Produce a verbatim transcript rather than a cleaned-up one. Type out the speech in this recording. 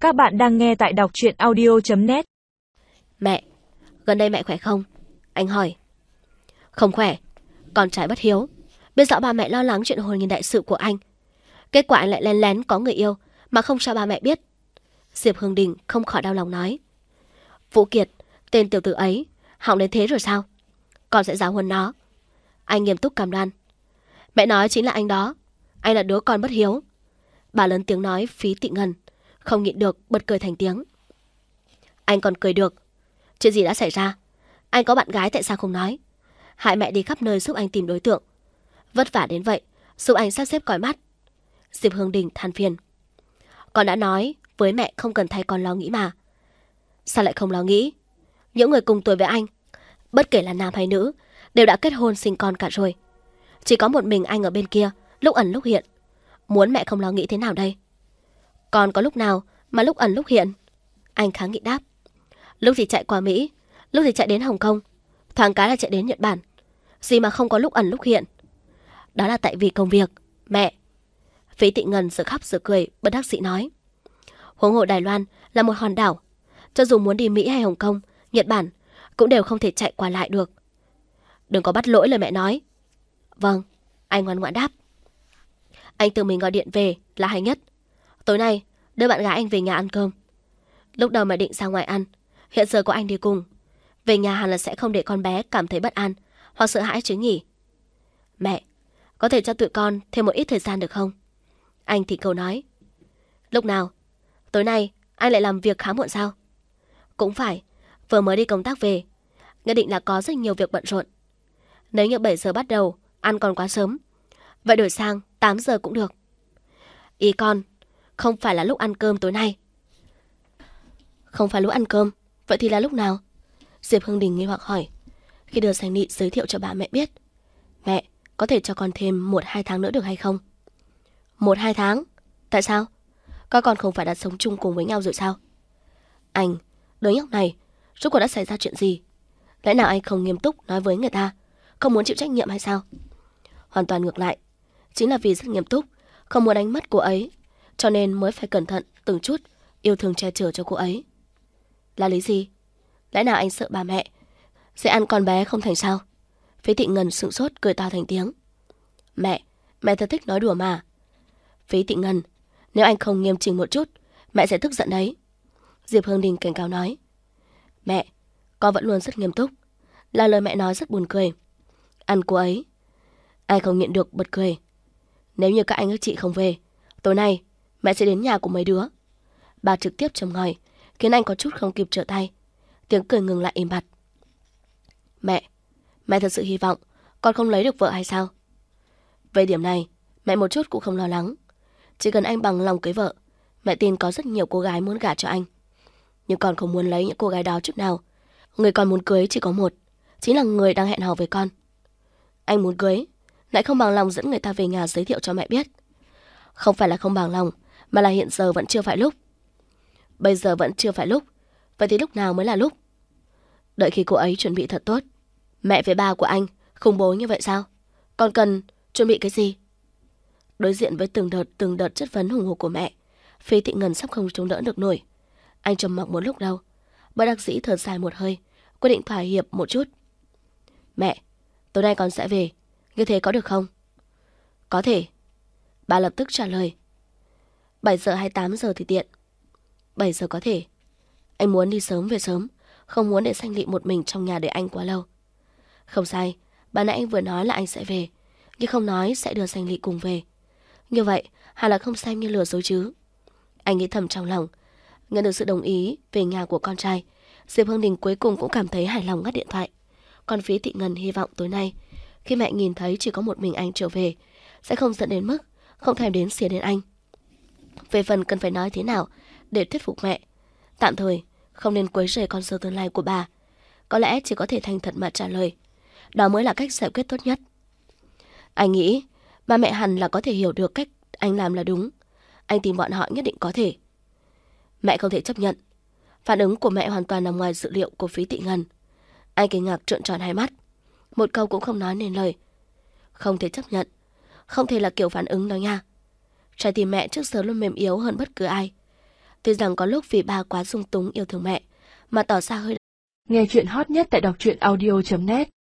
Các bạn đang nghe tại đọc truyện audio chấm net. Mẹ, gần đây mẹ khỏe không? Anh hỏi. Không khỏe, con trai bất hiếu. Biết rõ ba mẹ lo lắng chuyện hôn nhân đại sự của anh. Kết quả anh lại lén lén có người yêu mà không cho ba mẹ biết. Diệp Hương Đình không khỏi đau lòng nói. Vũ Kiệt, tên tiểu tử ấy, hỏng đến thế rồi sao? Con sẽ giáo huấn nó. Anh nghiêm túc cam đoan. Mẹ nói chính là anh đó. Anh là đứa con bất hiếu. Bà lớn tiếng nói Phí Tị Ngân, không nhịn được bật cười thành tiếng. Anh còn cười được. Chuyện gì đã xảy ra? Anh có bạn gái tại sao không nói? Hại mẹ đi khắp nơi giúp anh tìm đối tượng. Vất vả đến vậy, giúp anh sắp xếp coi mắt. Diệp Hương Đình than phiền. Con đã nói với mẹ không cần thay con lo nghĩ mà. Sao lại không lo nghĩ? Những người cùng tuổi với anh, bất kể là nam hay nữ, đều đã kết hôn sinh con cả rồi. Chỉ có một mình anh ở bên kia, lúc ẩn lúc hiện. Muốn mẹ không lo nghĩ thế nào đây? Con có lúc nào mà lúc ẩn lúc hiện? Anh kháng nghị đáp. Lúc thì chạy qua Mỹ, lúc thì chạy đến Hồng Kông, thoáng cái là chạy đến Nhật Bản. Gì mà không có lúc ẩn lúc hiện? Đó là tại vì công việc, mẹ. Phí Tị Ngân giờ khóc giờ cười, bất đắc dĩ nói. Huống hồ Đài Loan là một hòn đảo, cho dù muốn đi Mỹ hay Hồng Kông, Nhật Bản, cũng đều không thể chạy qua lại được. Đừng có bắt lỗi lời mẹ nói. Vâng, anh ngoan ngoãn đáp. Anh tự mình gọi điện về là hay nhất. Tối nay đưa bạn gái anh về nhà ăn cơm. Lúc đầu mẹ định ra ngoài ăn, hiện giờ có anh đi cùng. Về nhà hẳn là sẽ không để con bé cảm thấy bất an hoặc sợ hãi chứ nhỉ. Mẹ, có thể cho tụi con thêm một ít thời gian được không? Anh thì cầu nói. Lúc nào? Tối nay anh lại làm việc khá muộn sao? Cũng phải, vừa mới đi công tác về, nhất định là có rất nhiều việc bận rộn. Nếu như bảy giờ bắt đầu, ăn còn quá sớm, vậy đổi sang tám giờ cũng được. Ý con, không phải là lúc ăn cơm tối nay. Không phải lúc ăn cơm, vậy thì là lúc nào? Diệp Hương Đình nghi hoặc hỏi. Khi đưa Sành Nị giới thiệu cho bà mẹ biết. Mẹ, có thể cho con thêm một hai tháng nữa được hay không? Một hai tháng? Tại sao? Các con không phải đã sống chung cùng với nhau rồi sao? Anh, đứa nhóc này, rốt cuộc đã xảy ra chuyện gì? Lẽ nào anh không nghiêm túc nói với người ta, không muốn chịu trách nhiệm hay sao? Hoàn toàn ngược lại, chính là vì rất nghiêm túc, không muốn đánh mất cô ấy, cho nên mới phải cẩn thận từng chút, yêu thương che chở cho cô ấy. Là lý gì? Lẽ nào anh sợ bà mẹ sẽ ăn con bé không thành sao? Phí Tị Ngân sững sốt cười to thành tiếng. Mẹ, mẹ thật thích nói đùa mà. Phí Tị Ngân, nếu anh không nghiêm chỉnh một chút, mẹ sẽ tức giận đấy. Diệp Hương Đình cảnh cáo nói. Mẹ, con vẫn luôn rất nghiêm túc. Là lời mẹ nói rất buồn cười. Ăn cô ấy, ai không nhịn được bật cười. Nếu như các anh các chị không về, tối nay mẹ sẽ đến nhà của mấy đứa. Bà trực tiếp châm ngòi, khiến anh có chút không kịp trở tay. Tiếng cười ngừng lại im bặt. Mẹ, mẹ thật sự hy vọng con không lấy được vợ hay sao? Về điểm này, mẹ một chút cũng không lo lắng. Chỉ cần anh bằng lòng cưới vợ, mẹ tin có rất nhiều cô gái muốn gả cho anh. Nhưng con không muốn lấy những cô gái đó chút nào. Người con muốn cưới chỉ có một, chính là người đang hẹn hò với con. Anh muốn cưới, lại không bằng lòng dẫn người ta về nhà giới thiệu cho mẹ biết. Không phải là không bằng lòng, mà là hiện giờ vẫn chưa phải lúc. Bây giờ vẫn chưa phải lúc, vậy thì lúc nào mới là lúc? Đợi khi cô ấy chuẩn bị thật tốt. Mẹ với ba của anh khủng bố như vậy sao? Con cần chuẩn bị cái gì? Đối diện với từng đợt từng đợt chất vấn hùng hục của mẹ, Phí Tị Ngân sắp không chống đỡ được nổi. Anh trầm mặc một lúc lâu, bất đắc dĩ thở dài một hơi, quyết định thỏa hiệp một chút. Mẹ, tối nay con sẽ về, như thế có được không? Có thể. Bà lập tức trả lời. Bảy giờ hay tám giờ thì tiện? Bảy giờ có thể. Anh muốn đi sớm về sớm, không muốn để Sành Nị một mình trong nhà để anh quá lâu. Không sai, ban nãy anh vừa nói là anh sẽ về, nhưng không nói sẽ đưa Sành Nị cùng về. Như vậy, hẳn là không xem như lừa dối chứ. Anh nghĩ thầm trong lòng. Nhận được sự đồng ý về nhà của con trai, Diệp Hương Đình cuối cùng cũng cảm thấy hài lòng ngắt điện thoại. Còn Phí Tị Ngân hy vọng tối nay, khi mẹ nhìn thấy chỉ có một mình anh trở về, sẽ không dẫn đến mức không thèm đến xỉa đến anh. Về phần cần phải nói thế nào để thuyết phục mẹ, tạm thời không nên quấy rầy con dâu tương lai của bà. Có lẽ chỉ có thể thành thật mà trả lời. Đó mới là cách giải quyết tốt nhất. Anh nghĩ ba mẹ hẳn là có thể hiểu được cách anh làm là đúng. Anh tìm bọn họ nhất định có thể. Mẹ không thể chấp nhận. Phản ứng của mẹ hoàn toàn nằm ngoài dự liệu của Phí Tị Ngân. Anh kinh ngạc trợn tròn hai mắt, một câu cũng không nói nên lời. Không thể chấp nhận. Không thể là kiểu phản ứng đó nha. Trái tim mẹ trước giờ luôn mềm yếu hơn bất cứ ai. Tuy rằng có lúc vì ba quá dung túng yêu thương mẹ mà tỏ ra hơi. Nghe chuyện hot nhất tại đọc truyện audio chấm net